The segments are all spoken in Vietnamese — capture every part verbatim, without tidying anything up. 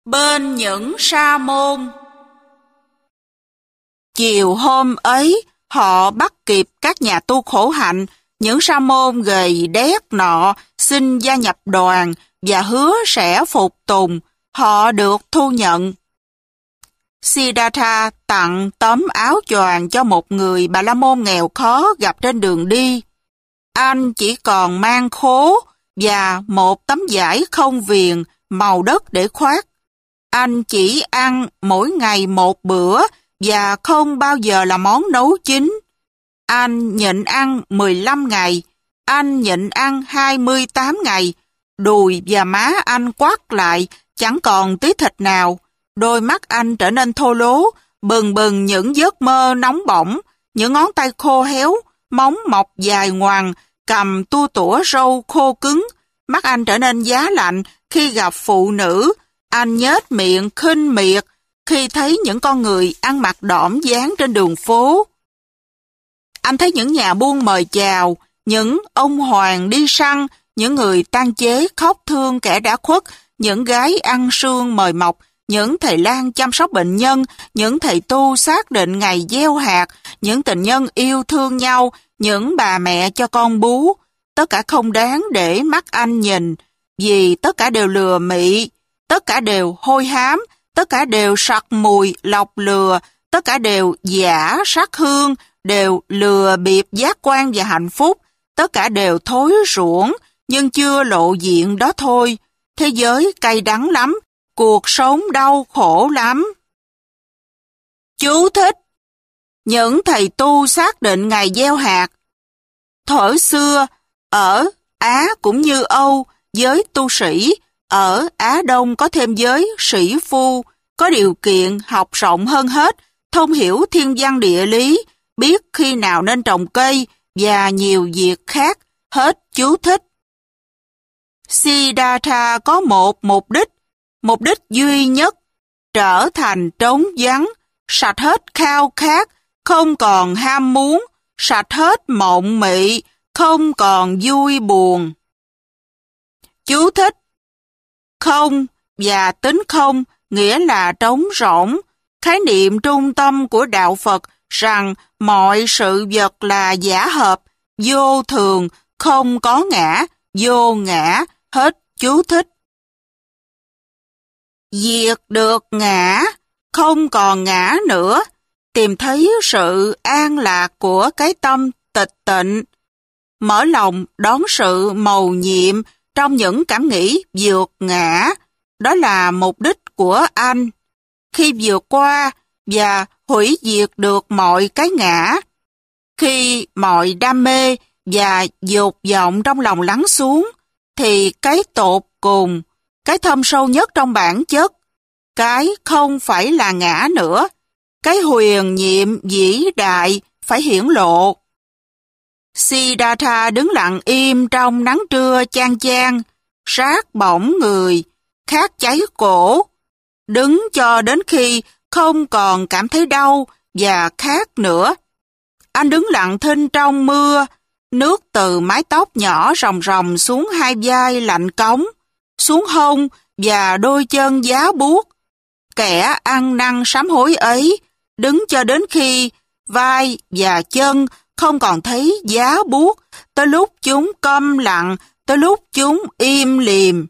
Bên những sa môn. Chiều hôm ấy, họ bắt kịp các nhà tu khổ hạnh, những sa môn gầy đét nọ xin gia nhập đoàn và hứa sẽ phục tùng, họ được thu nhận. Siddhartha tặng tấm áo choàng cho một người Bà La Môn nghèo khó gặp trên đường đi. Anh chỉ còn mang khố và một tấm vải không viền màu đất để khoác. Anh chỉ ăn mỗi ngày một bữa và không bao giờ là món nấu chín. Anh nhịn ăn mười lăm ngày, anh nhịn ăn hai mươi tám ngày, đùi và má anh quắt lại, chẳng còn tí thịt nào. Đôi mắt anh trở nên thô lố, bừng bừng những giấc mơ nóng bỏng, những ngón tay khô héo, móng mọc dài ngoằng, cầm tua tủa râu khô cứng. Mắt anh trở nên giá lạnh khi gặp phụ nữ. Anh nhếch miệng khinh miệt khi thấy những con người ăn mặc đỏm dáng trên đường phố. Anh thấy những nhà buôn mời chào, những ông hoàng đi săn, những người tang chế khóc thương kẻ đã khuất, những gái ăn sương mời mọc, những thầy lang chăm sóc bệnh nhân, những thầy tu xác định ngày gieo hạt, những tình nhân yêu thương nhau, những bà mẹ cho con bú. Tất cả không đáng để mắt anh nhìn, vì tất cả đều lừa mị, tất cả đều hôi hám, tất cả đều sặc mùi, lọc lừa, tất cả đều giả sắc hương, đều lừa bịp giác quan và hạnh phúc, tất cả đều thối ruỗng, nhưng chưa lộ diện đó thôi. Thế giới cay đắng lắm, cuộc sống đau khổ lắm. Chú thích: những thầy tu xác định ngày gieo hạt. Thuở xưa, ở Á cũng như Âu, giới tu sĩ, ở Á Đông có thêm giới sĩ phu, có điều kiện học rộng hơn hết, thông hiểu thiên văn địa lý, biết khi nào nên trồng cây và nhiều việc khác. Hết chú thích. Siddhartha có một mục đích, mục đích duy nhất, trở thành trống vắng, sạch hết khao khát, không còn ham muốn, sạch hết mộng mị, không còn vui buồn. Chú thích: không và tính không nghĩa là trống rỗng, khái niệm trung tâm của đạo Phật rằng mọi sự vật là giả hợp, vô thường, không có ngã, vô ngã. Hết chú thích. Diệt được ngã, không còn ngã nữa, tìm thấy sự an lạc của cái tâm tịch tịnh, mở lòng đón sự mầu nhiệm trong những cảm nghĩ vượt ngã. Đó là mục đích của anh. Khi vượt qua và hủy diệt được mọi cái ngã, khi mọi đam mê và dục vọng trong lòng lắng xuống, thì cái tột cùng, cái thâm sâu nhất trong bản chất, cái không phải là ngã nữa, cái huyền nhiệm vĩ đại phải hiển lộ. Siddhartha đứng lặng im trong nắng trưa chang chang, rát bỏng người, khát cháy cổ, đứng cho đến khi không còn cảm thấy đau và khát nữa. Anh đứng lặng thinh trong mưa, nước từ mái tóc nhỏ ròng ròng xuống hai vai lạnh cống, xuống hông và đôi chân giá buốt. Kẻ ăn năn sám hối ấy đứng cho đến khi vai và chân không còn thấy giá buốt, tới lúc chúng câm lặng, tới lúc chúng im lìm.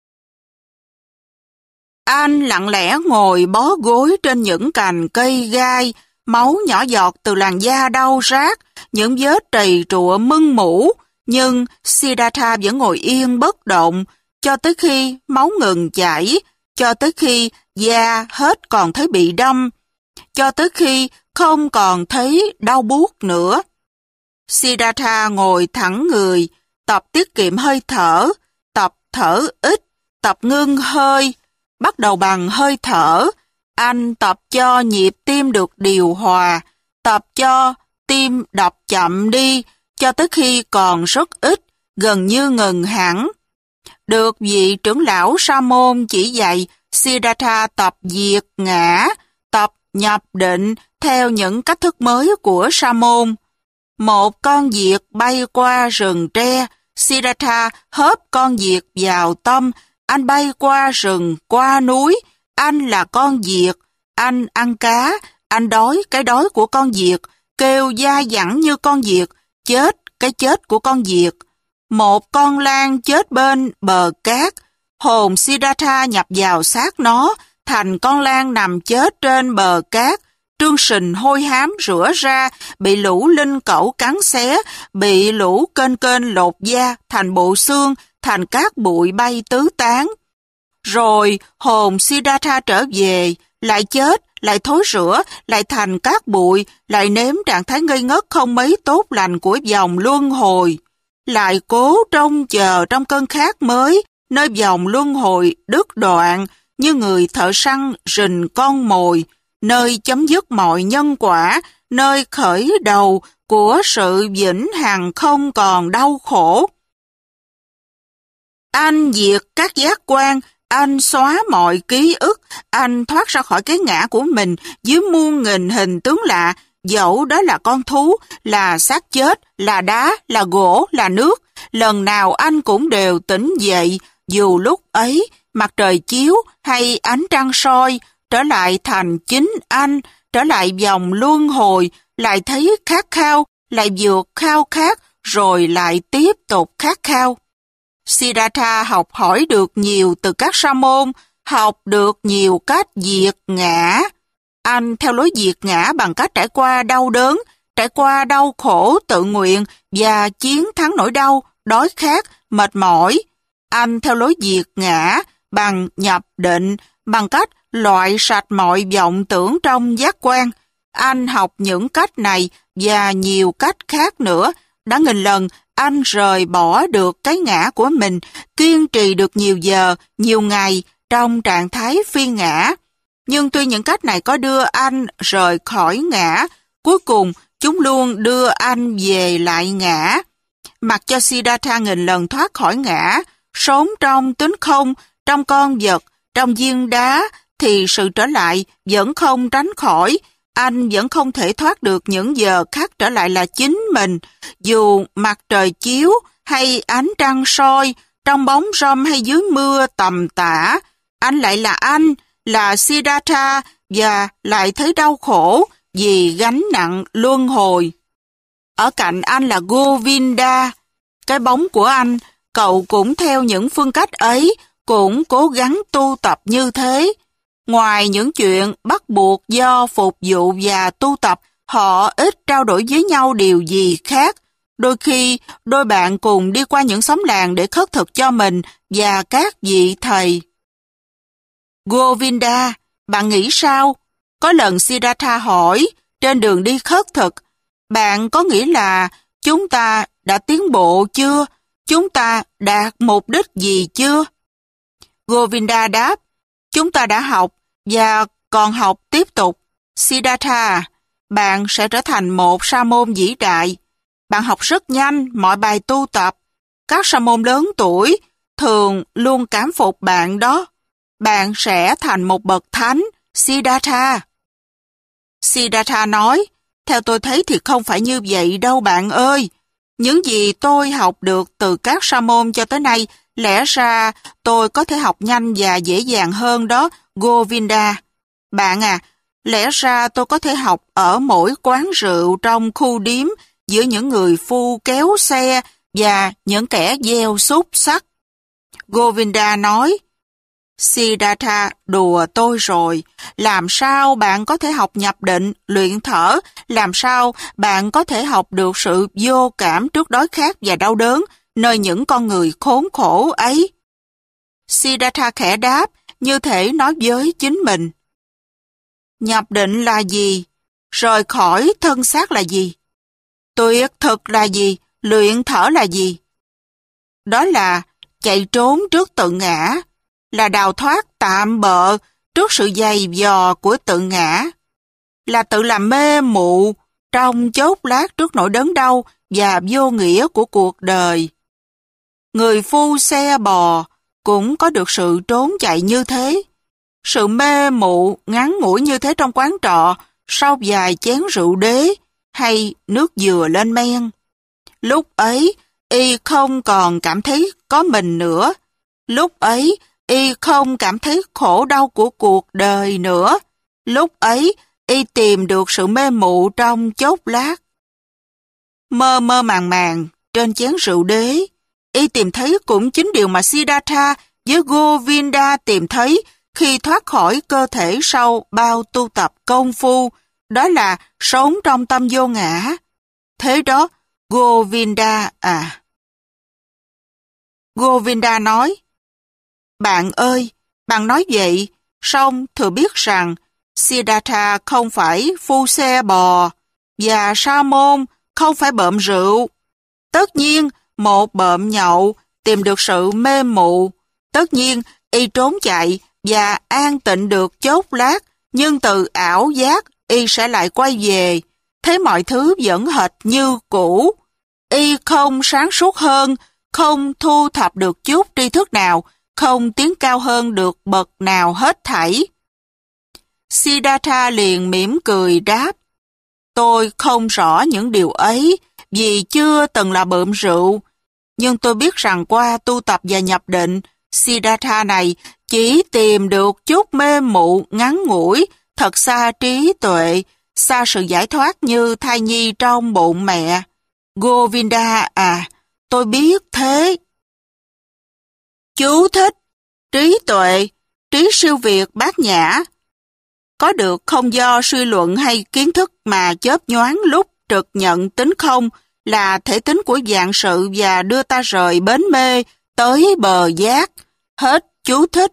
Anh lặng lẽ ngồi bó gối trên những cành cây gai, máu nhỏ giọt từ làn da đau rát, những vết trầy trụa mưng mủ, nhưng Siddhartha vẫn ngồi yên bất động, cho tới khi máu ngừng chảy, cho tới khi da hết còn thấy bị đâm, cho tới khi không còn thấy đau buốt nữa. Siddhartha ngồi thẳng người, tập tiết kiệm hơi thở, tập thở ít, tập ngưng hơi, bắt đầu bằng hơi thở. Anh tập cho nhịp tim được điều hòa, tập cho tim đập chậm đi, cho tới khi còn rất ít, gần như ngừng hẳn. Được vị trưởng lão sa môn chỉ dạy, Siddhartha tập diệt ngã, tập nhập định theo những cách thức mới của sa môn. Một con diệt bay qua rừng tre, Siddhartha hớp con diệt vào tâm, anh bay qua rừng, qua núi, anh là con Diệt, anh ăn cá, anh đói cái đói của con Diệt, kêu dai dẳng như con Diệt, chết cái chết của con Diệt. Một con lang chết bên bờ cát, hồn Siddhartha nhập vào xác nó, thành con lang nằm chết trên bờ cát. Trương Sình hôi hám rửa ra, bị lũ linh cẩu cắn xé, bị lũ kênh kênh lột da, thành bộ xương, thành cát bụi bay tứ tán. Rồi hồn Siddhartha trở về, lại chết, lại thối rữa, lại thành cát bụi, lại nếm trạng thái ngây ngất không mấy tốt lành của vòng luân hồi. Lại cố trông chờ trong cơn khát mới, nơi vòng luân hồi đứt đoạn, như người thợ săn rình con mồi, nơi chấm dứt mọi nhân quả, nơi khởi đầu của sự vĩnh hằng không còn đau khổ. Anh diệt các giác quan, anh xóa mọi ký ức, anh thoát ra khỏi cái ngã của mình dưới muôn nghìn hình tướng lạ, dẫu đó là con thú, là xác chết, là đá, là gỗ, là nước. Lần nào anh cũng đều tỉnh dậy, dù lúc ấy mặt trời chiếu hay ánh trăng soi, trở lại thành chính anh, trở lại vòng luân hồi, lại thấy khát khao, lại vượt khao khát, rồi lại tiếp tục khát khao. Siddhartha học hỏi được nhiều từ các sa môn, học được nhiều cách diệt ngã. Anh theo lối diệt ngã bằng cách trải qua đau đớn, trải qua đau khổ tự nguyện và chiến thắng nỗi đau, đói khát, mệt mỏi. Anh theo lối diệt ngã bằng nhập định, bằng cách loại sạch mọi vọng tưởng trong giác quan. Anh học những cách này và nhiều cách khác nữa. Đã nghìn lần anh rời bỏ được cái ngã của mình, kiên trì được nhiều giờ, nhiều ngày trong trạng thái phi ngã. Nhưng tuy những cách này có đưa anh rời khỏi ngã, cuối cùng chúng luôn đưa anh về lại ngã. Mặc cho Siddhartha nghìn lần thoát khỏi ngã, sống trong tính không, trong con vật, trong viên đá, thì sự trở lại vẫn không tránh khỏi. Anh vẫn không thể thoát được những giờ khác trở lại là chính mình, dù mặt trời chiếu hay ánh trăng soi, trong bóng râm hay dưới mưa tầm tã. Anh lại là anh, là Siddhartha và lại thấy đau khổ vì gánh nặng luân hồi. Ở cạnh anh là Govinda, cái bóng của anh, cậu cũng theo những phương cách ấy, cũng cố gắng tu tập như thế. Ngoài những chuyện bắt buộc do phục vụ và tu tập, họ ít trao đổi với nhau điều gì khác. Đôi khi, đôi bạn cùng đi qua những xóm làng để khất thực cho mình và các vị thầy. Govinda, bạn nghĩ sao? Có lần Siddhartha hỏi, trên đường đi khất thực, bạn có nghĩ là chúng ta đã tiến bộ chưa? Chúng ta đạt mục đích gì chưa? Govinda đáp, chúng ta đã học và còn học tiếp tục. Siddhartha, bạn sẽ trở thành một sa môn vĩ đại. Bạn học rất nhanh mọi bài tu tập. Các sa môn lớn tuổi thường luôn cảm phục bạn đó. Bạn sẽ thành một bậc thánh, Siddhartha. Siddhartha nói, theo tôi thấy thì không phải như vậy đâu bạn ơi. Những gì tôi học được từ các sa môn cho tới nay, lẽ ra tôi có thể học nhanh và dễ dàng hơn đó, Govinda. Bạn à, lẽ ra tôi có thể học ở mỗi quán rượu trong khu điếm giữa những người phu kéo xe và những kẻ gieo xúc xắc. Govinda nói, Siddhartha đùa tôi rồi, làm sao bạn có thể học nhập định, luyện thở, làm sao bạn có thể học được sự vô cảm trước đói khát và đau đớn nơi những con người khốn khổ ấy? Siddhartha khẽ đáp, như thể nói với chính mình. Nhập định là gì? Rời khỏi thân xác là gì? Tuyệt thực là gì? Luyện thở là gì? Đó là chạy trốn trước tự ngã, là đào thoát tạm bợ trước sự dày dò của tự ngã, là tự làm mê mụ trong chốc lát trước nỗi đớn đau và vô nghĩa của cuộc đời. Người phu xe bò cũng có được sự trốn chạy như thế. Sự mê mụ ngắn ngủi như thế trong quán trọ sau vài chén rượu đế hay nước dừa lên men. Lúc ấy, y không còn cảm thấy có mình nữa. Lúc ấy, y không cảm thấy khổ đau của cuộc đời nữa. Lúc ấy, y tìm được sự mê mụ trong chốc lát. Mơ mơ màng màng, trên chén rượu đế, y tìm thấy cũng chính điều mà Siddhartha với Govinda tìm thấy khi thoát khỏi cơ thể sau bao tu tập công phu, đó là sống trong tâm vô ngã. Thế đó, Govinda à. Govinda nói, bạn ơi, bạn nói vậy, song thừa biết rằng Siddhartha không phải phu xe bò, và Sa môn không phải bợm rượu. Tất nhiên, một bợm nhậu tìm được sự mê mụ. Tất nhiên, y trốn chạy và an tịnh được chốc lát, nhưng từ ảo giác, y sẽ lại quay về. Thấy mọi thứ vẫn hệt như cũ. Y không sáng suốt hơn, không thu thập được chút tri thức nào, không tiến cao hơn được bậc nào hết thảy. Siddhartha liền mỉm cười đáp, tôi không rõ những điều ấy, vì chưa từng là bợm rượu. Nhưng tôi biết rằng qua tu tập và nhập định, Siddhartha này chỉ tìm được chút mê mụ ngắn ngủi, thật xa trí tuệ, xa sự giải thoát như thai nhi trong bụng mẹ. Govinda à, tôi biết thế. Chú thích, trí tuệ, trí siêu việt bát nhã. Có được không do suy luận hay kiến thức mà chớp nhoáng lúc trực nhận tính không là thể tính của vạn sự và đưa ta rời bến mê tới bờ giác. Hết chú thích.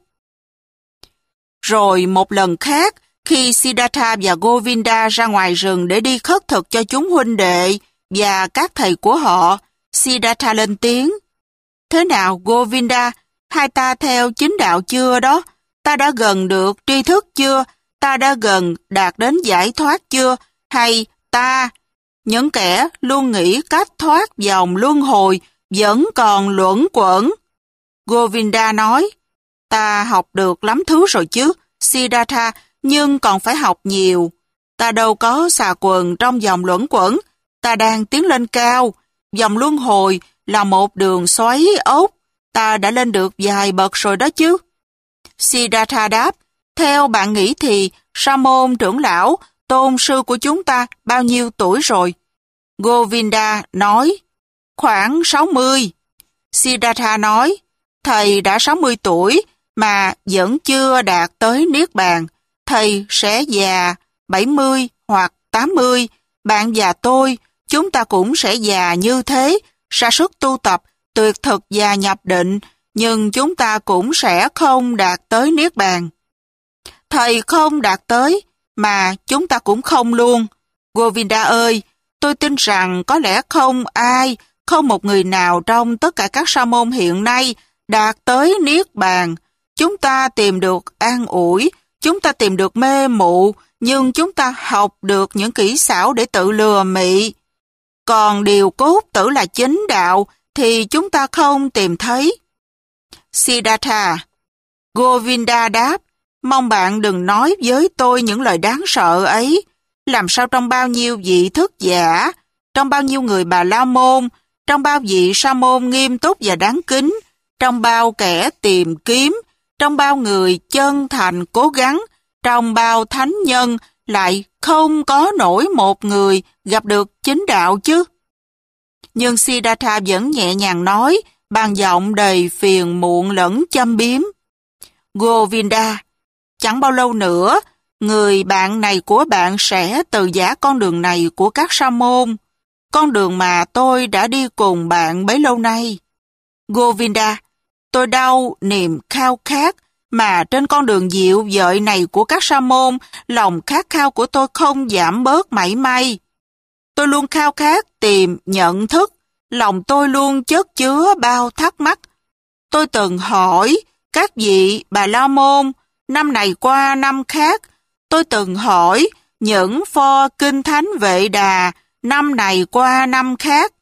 Rồi một lần khác, khi Siddhartha và Govinda ra ngoài rừng để đi khất thực cho chúng huynh đệ và các thầy của họ, Siddhartha lên tiếng. Thế nào Govinda, hai ta theo chính đạo chưa đó? Ta đã gần được tri thức chưa? Ta đã gần đạt đến giải thoát chưa? Hay ta, những kẻ luôn nghĩ cách thoát vòng luân hồi, vẫn còn luẩn quẩn? Govinda nói, ta học được lắm thứ rồi chứ, Siddhartha, nhưng còn phải học nhiều. Ta đâu có xà quần trong vòng luẩn quẩn, ta đang tiến lên cao. Vòng luân hồi là một đường xoáy ốc, ta đã lên được vài bậc rồi đó chứ. Siddhartha đáp, theo bạn nghĩ thì Sa môn trưởng lão, tôn sư của chúng ta bao nhiêu tuổi rồi? Govinda nói, khoảng sáu mươi. Siddhartha nói, thầy đã sáu mươi tuổi mà vẫn chưa đạt tới Niết Bàn. Thầy sẽ già bảy mươi hoặc tám mươi. Bạn và tôi, chúng ta cũng sẽ già như thế, ra sức tu tập, tuyệt thực và nhập định, nhưng chúng ta cũng sẽ không đạt tới Niết Bàn. Thầy không đạt tới, mà chúng ta cũng không luôn. Govinda ơi, tôi tin rằng có lẽ không ai, không một người nào trong tất cả các sa môn hiện nay đạt tới Niết Bàn. Chúng ta tìm được an ủi, chúng ta tìm được mê mụ, nhưng chúng ta học được những kỹ xảo để tự lừa mị. Còn điều cốt tử là chính đạo thì chúng ta không tìm thấy. Siddhartha, Govinda đáp, mong bạn đừng nói với tôi những lời đáng sợ ấy. Làm sao trong bao nhiêu vị thức giả, trong bao nhiêu người Bà La Môn, trong bao vị Sa môn nghiêm túc và đáng kính, trong bao kẻ tìm kiếm, trong bao người chân thành cố gắng, trong bao thánh nhân lại không có nổi một người gặp được chính đạo chứ. Nhưng Siddhartha vẫn nhẹ nhàng nói, bằng giọng đầy phiền muộn lẫn châm biếm. Govinda, chẳng bao lâu nữa, người bạn này của bạn sẽ từ giã con đường này của các sa môn, con đường mà tôi đã đi cùng bạn bấy lâu nay. Govinda, tôi đau niềm khao khát, mà trên con đường dịu dợi này của các sa môn, lòng khát khao của tôi không giảm bớt mảy may. Tôi luôn khao khát tìm nhận thức, lòng tôi luôn chất chứa bao thắc mắc. Tôi từng hỏi các vị Bà La Môn, năm này qua năm khác, tôi từng hỏi những pho kinh thánh Vệ Đà, năm này qua năm khác.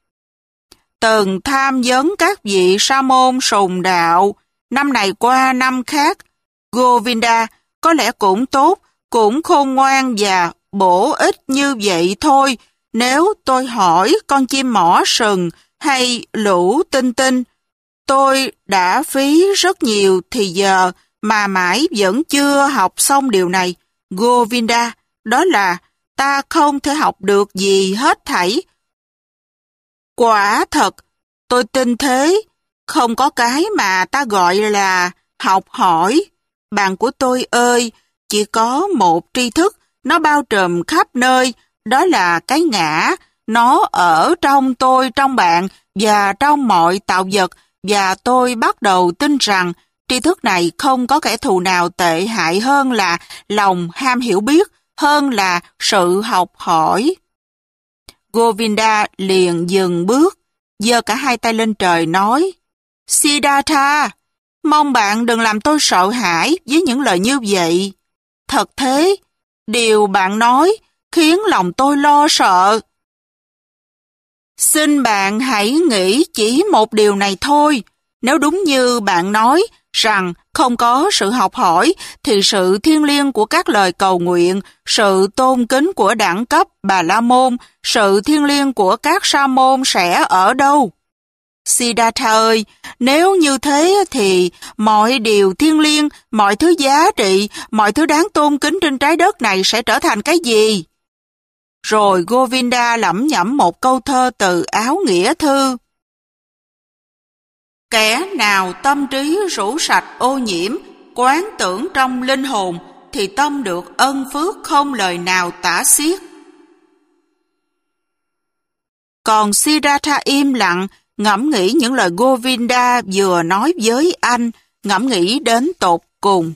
Từng tham vấn các vị sa môn sùng đạo, năm này qua năm khác. Govinda, có lẽ cũng tốt, cũng khôn ngoan và bổ ích như vậy thôi, nếu tôi hỏi con chim mỏ sừng hay lũ tinh tinh. tôi đã phí rất nhiều thì giờ mà mãi vẫn chưa học xong điều này. Govinda, đó là ta không thể học được gì hết thảy. Quả thật, tôi tin thế, không có cái mà ta gọi là học hỏi. Bạn của tôi ơi, chỉ có một tri thức, nó bao trùm khắp nơi, đó là cái ngã, nó ở trong tôi, trong bạn và trong mọi tạo vật, và tôi bắt đầu tin rằng tri thức này không có kẻ thù nào tệ hại hơn là lòng ham hiểu biết, hơn là sự học hỏi. Govinda liền dừng bước, giơ cả hai tay lên trời nói, Siddhartha, mong bạn đừng làm tôi sợ hãi với những lời như vậy. Thật thế, điều bạn nói khiến lòng tôi lo sợ. Xin bạn hãy nghĩ chỉ một điều này thôi. Nếu đúng như bạn nói rằng không có sự học hỏi, thì sự thiêng liêng của các lời cầu nguyện, sự tôn kính của đẳng cấp Bà La Môn, sự thiêng liêng của các sa môn sẽ ở đâu? Siddhartha ơi, nếu như thế thì mọi điều thiêng liêng, mọi thứ giá trị, mọi thứ đáng tôn kính trên trái đất này sẽ trở thành cái gì? Rồi Govinda lẩm nhẩm một câu thơ từ Áo Nghĩa Thư. Kẻ nào tâm trí rũ sạch ô nhiễm, quán tưởng trong linh hồn, thì tâm được ân phước không lời nào tả xiết. Còn Siddhartha im lặng, ngẫm nghĩ những lời Govinda vừa nói với anh, ngẫm nghĩ đến tột cùng.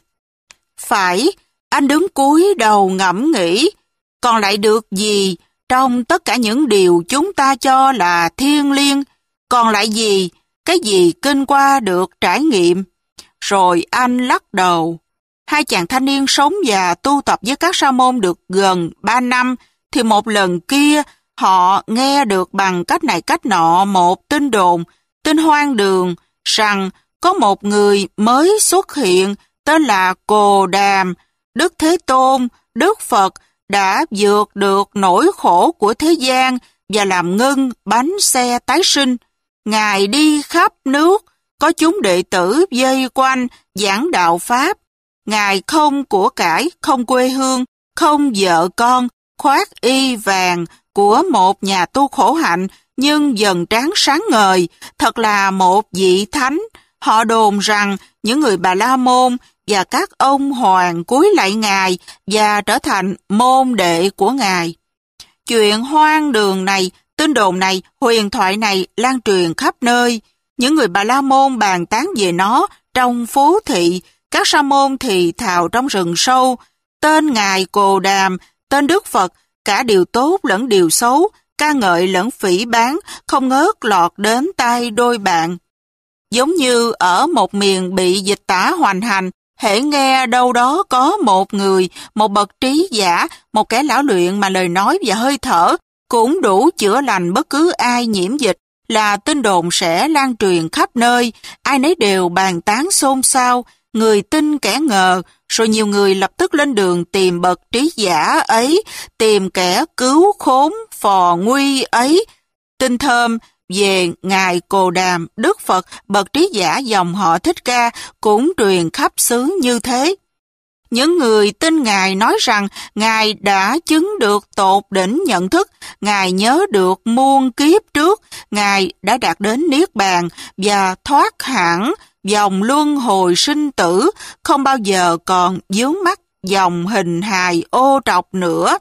Phải, anh đứng cúi đầu ngẫm nghĩ, còn lại được gì trong tất cả những điều chúng ta cho là thiêng liêng, còn lại gì, cái gì kinh qua được trải nghiệm. Rồi anh lắc đầu. Hai chàng thanh niên sống và tu tập với các sa môn được gần ba năm, thì một lần kia họ nghe được bằng cách này cách nọ một tin đồn, tin hoang đường, rằng có một người mới xuất hiện tên là Cồ Đàm. Đức Thế Tôn, Đức Phật đã vượt được nỗi khổ của thế gian và làm ngưng bánh xe tái sinh. Ngài đi khắp nước, có chúng đệ tử vây quanh giảng đạo Pháp. Ngài không của cải, không quê hương, không vợ con, khoác y vàng của một nhà tu khổ hạnh, nhưng dần trán sáng ngời, thật là một vị thánh. Họ đồn rằng những người Bà La Môn và các ông hoàng cúi lạy Ngài và trở thành môn đệ của Ngài. Chuyện hoang đường này, tin đồn này, huyền thoại này lan truyền khắp nơi. Những người Bà La Môn bàn tán về nó trong phố thị, các sa môn thì thào trong rừng sâu. Tên Ngài Cồ Đàm, tên Đức Phật, cả điều tốt lẫn điều xấu, ca ngợi lẫn phỉ báng, không ngớt lọt đến tai đôi bạn. Giống như ở một miền bị dịch tả hoành hành, hễ nghe đâu đó có một người, một bậc trí giả, một kẻ lão luyện mà lời nói và hơi thở cũng đủ chữa lành bất cứ ai nhiễm dịch, là tin đồn sẽ lan truyền khắp nơi, ai nấy đều bàn tán xôn xao, người tin kẻ ngờ, rồi nhiều người lập tức lên đường tìm bậc trí giả ấy, tìm kẻ cứu khốn phò nguy ấy. Tin thơm về Ngài Cồ Đàm, Đức Phật, bậc trí giả dòng họ Thích Ca cũng truyền khắp xứ như thế. Những người tin Ngài nói rằng Ngài đã chứng được tột đỉnh nhận thức, Ngài nhớ được muôn kiếp trước, Ngài đã đạt đến Niết Bàn và thoát hẳn dòng luân hồi sinh tử, không bao giờ còn vướng mắc dòng hình hài ô trọc nữa.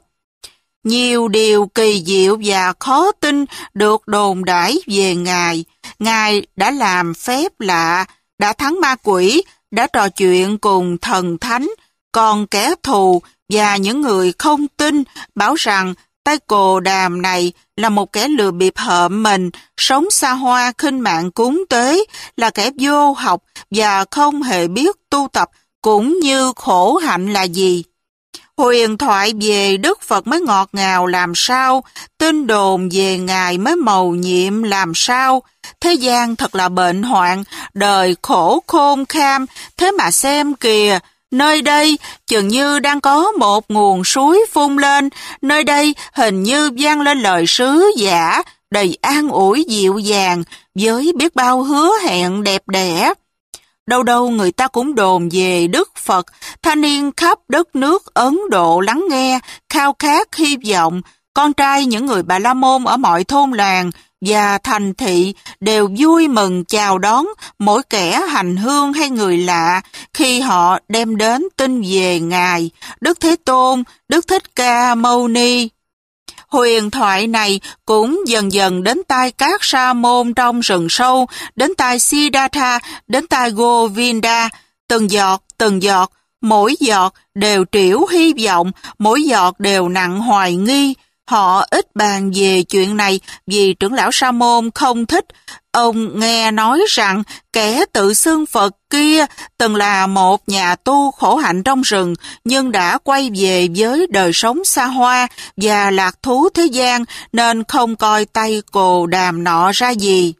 Nhiều điều kỳ diệu và khó tin được đồn đãi về Ngài. Ngài đã làm phép lạ, đã thắng ma quỷ, đã trò chuyện cùng thần thánh, còn kẻ thù và những người không tin bảo rằng tay Cồ Đàm này là một kẻ lừa bịp hợm mình, sống xa hoa khinh mạng cúng tế, là kẻ vô học và không hề biết tu tập, cũng như khổ hạnh là gì. Huyền thoại về Đức Phật mới ngọt ngào làm sao, tin đồn về Ngài mới mầu nhiệm làm sao. Thế gian thật là bệnh hoạn, đời khổ khôn khan, thế mà xem kìa, nơi đây chừng như đang có một nguồn suối phun lên, nơi đây hình như vang lên lời sứ giả, đầy an ủi dịu dàng, với biết bao hứa hẹn đẹp đẽ. Đâu đâu người ta cũng đồn về Đức Phật, thanh niên khắp đất nước Ấn Độ lắng nghe, khao khát hy vọng. Con trai những người Bà La Môn ở mọi thôn làng và thành thị đều vui mừng chào đón mỗi kẻ hành hương hay người lạ khi họ đem đến tin về Ngài, Đức Thế Tôn, Đức Thích Ca Mâu Ni. Huyền thoại này cũng dần dần đến tai các sa môn trong rừng sâu, đến tai Siddhartha, đến tai Govinda. Từng giọt, từng giọt, mỗi giọt đều trĩu hy vọng, mỗi giọt đều nặng hoài nghi. Họ ít bàn về chuyện này vì trưởng lão Sa môn không thích. Ông nghe nói rằng kẻ tự xưng Phật kia từng là một nhà tu khổ hạnh trong rừng nhưng đã quay về với đời sống xa hoa và lạc thú thế gian nên không coi tay cồ đàm nọ ra gì.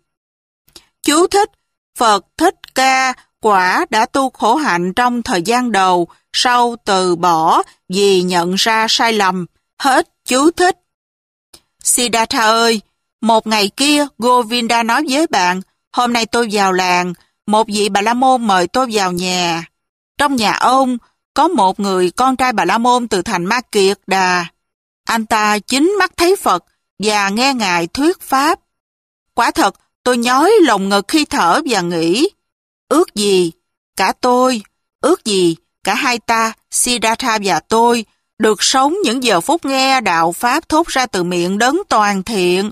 Chú thích: Phật Thích Ca quả đã tu khổ hạnh trong thời gian đầu, sau từ bỏ vì nhận ra sai lầm. Hết chú thích. Siddhartha ơi, một ngày kia Govinda nói với bạn, hôm nay tôi vào làng, một vị Bà La Môn mời tôi vào nhà. Trong nhà ông có một người con trai Bà La Môn từ thành Ma Kiệt Đà. Anh ta chính mắt thấy Phật và nghe Ngài thuyết pháp. Quả thật, tôi nhói lồng ngực khi thở và nghĩ, ước gì cả tôi, ước gì cả hai ta, Siddhartha và tôi, được sống những giờ phút nghe đạo Pháp thốt ra từ miệng đấng toàn thiện.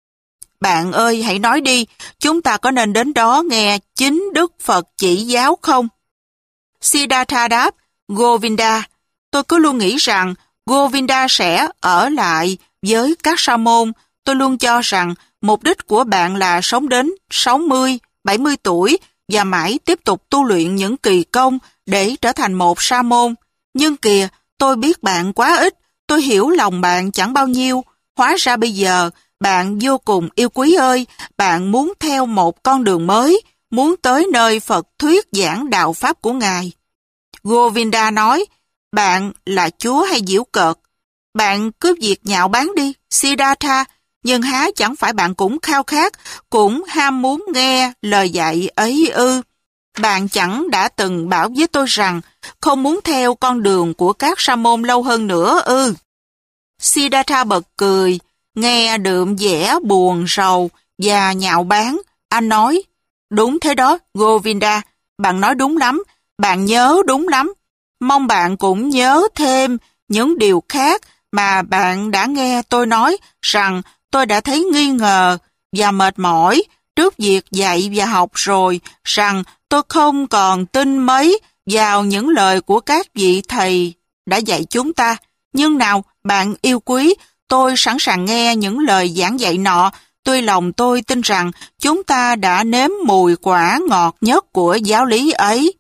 Bạn ơi, hãy nói đi, chúng ta có nên đến đó nghe chính Đức Phật chỉ giáo không? Siddhartha đáp, Govinda, tôi cứ luôn nghĩ rằng Govinda sẽ ở lại với các sa môn. Tôi luôn cho rằng mục đích của bạn là sống đến sáu mươi, bảy mươi tuổi và mãi tiếp tục tu luyện những kỳ công để trở thành một sa môn. Nhưng kìa, tôi biết bạn quá ít, tôi hiểu lòng bạn chẳng bao nhiêu. Hóa ra bây giờ, bạn vô cùng yêu quý ơi, bạn muốn theo một con đường mới, muốn tới nơi Phật thuyết giảng đạo Pháp của Ngài. Govinda nói, bạn là Chúa hay giễu cợt? Bạn cứ việc nhạo báng đi, Siddhartha, nhưng há chẳng phải bạn cũng khao khát, cũng ham muốn nghe lời dạy ấy ư? Bạn chẳng đã từng bảo với tôi rằng không muốn theo con đường của các sa môn lâu hơn nữa ư? Siddhartha bật cười, nghe đượm vẻ buồn rầu và nhạo báng. Anh nói, đúng thế đó, Govinda, bạn nói đúng lắm, bạn nhớ đúng lắm. Mong bạn cũng nhớ thêm những điều khác mà bạn đã nghe tôi nói rằng tôi đã thấy nghi ngờ và mệt mỏi trước việc dạy và học rồi, rằng tôi không còn tin mấy vào những lời của các vị thầy đã dạy chúng ta. Nhưng nào, bạn yêu quý, tôi sẵn sàng nghe những lời giảng dạy nọ, tuy lòng tôi tin rằng chúng ta đã nếm mùi quả ngọt nhất của giáo lý ấy.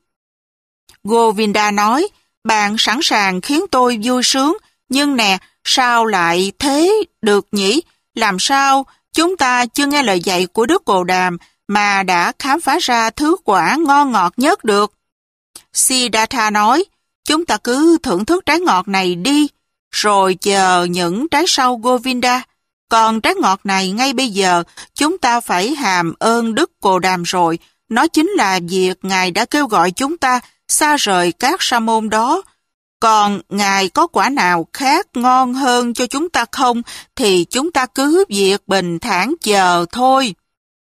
Govinda nói, bạn sẵn sàng khiến tôi vui sướng, nhưng nè, sao lại thế được nhỉ? Làm sao chúng ta chưa nghe lời dạy của Đức Bồ Đàm mà đã khám phá ra thứ quả ngon ngọt nhất được? Siddhartha nói, chúng ta cứ thưởng thức trái ngọt này đi, rồi chờ những trái sau, Govinda. Còn trái ngọt này ngay bây giờ, chúng ta phải hàm ơn Đức Bồ Đàm rồi. Nó chính là việc Ngài đã kêu gọi chúng ta xa rời các sa môn đó. Còn Ngài có quả nào khác ngon hơn cho chúng ta không, thì chúng ta cứ việc bình thản chờ thôi.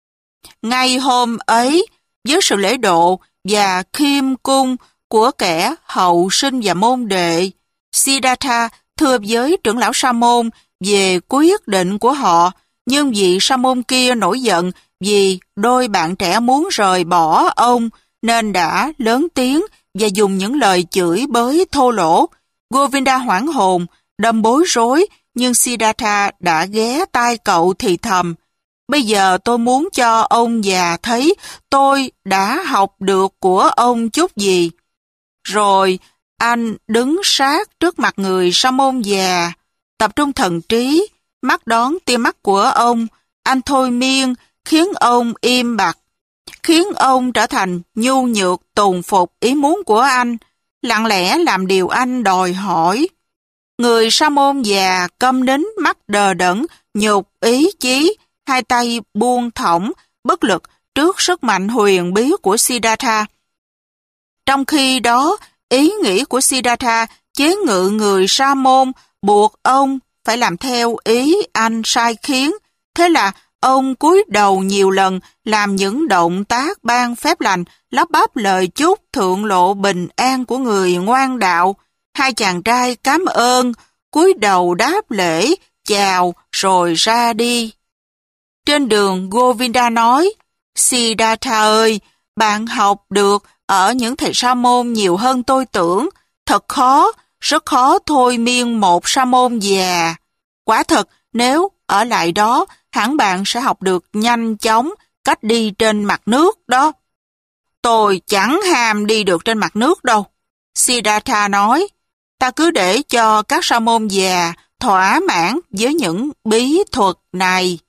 Ngay hôm ấy, với sự lễ độ và khiêm cung của kẻ hậu sinh và môn đệ, Siddhartha thưa với trưởng lão sa môn về quyết định của họ, nhưng vị sa môn kia nổi giận vì đôi bạn trẻ muốn rời bỏ ông, nên đã lớn tiếng và dùng những lời chửi bới thô lỗ. Govinda hoảng hồn, đâm bối rối, nhưng Siddhartha đã ghé tai cậu thì thầm, bây giờ tôi muốn cho ông già thấy tôi đã học được của ông chút gì. Rồi anh đứng sát trước mặt người sa môn già, tập trung thần trí, mắt đón tia mắt của ông. Anh thôi miên, khiến ông im bặt, khiến ông trở thành nhu nhược tùng phục ý muốn của anh, lặng lẽ làm điều anh đòi hỏi. Người sa môn già câm nín, mắt đờ đẫn, nhục ý chí, hai tay buông thõng, bất lực trước sức mạnh huyền bí của Siddhartha. Trong khi đó, ý nghĩ của Siddhartha chế ngự người sa môn, buộc ông phải làm theo ý anh sai khiến. Thế là ông cúi đầu nhiều lần, làm những động tác ban phép lành, lắp bắp lời chúc thượng lộ bình an của người ngoan đạo. Hai chàng trai cảm ơn, cúi đầu đáp lễ, chào rồi ra đi. Trên đường, Govinda nói, Siddhartha ơi, bạn học được ở những thầy sa môn nhiều hơn tôi tưởng. Thật khó, rất khó thôi miên một sa môn già. Quả thật, nếu ở lại đó, hẳn bạn sẽ học được nhanh chóng cách đi trên mặt nước đó. Tôi chẳng ham đi được trên mặt nước đâu. Siddhartha nói, ta cứ để cho các sa môn già thỏa mãn với những bí thuật này.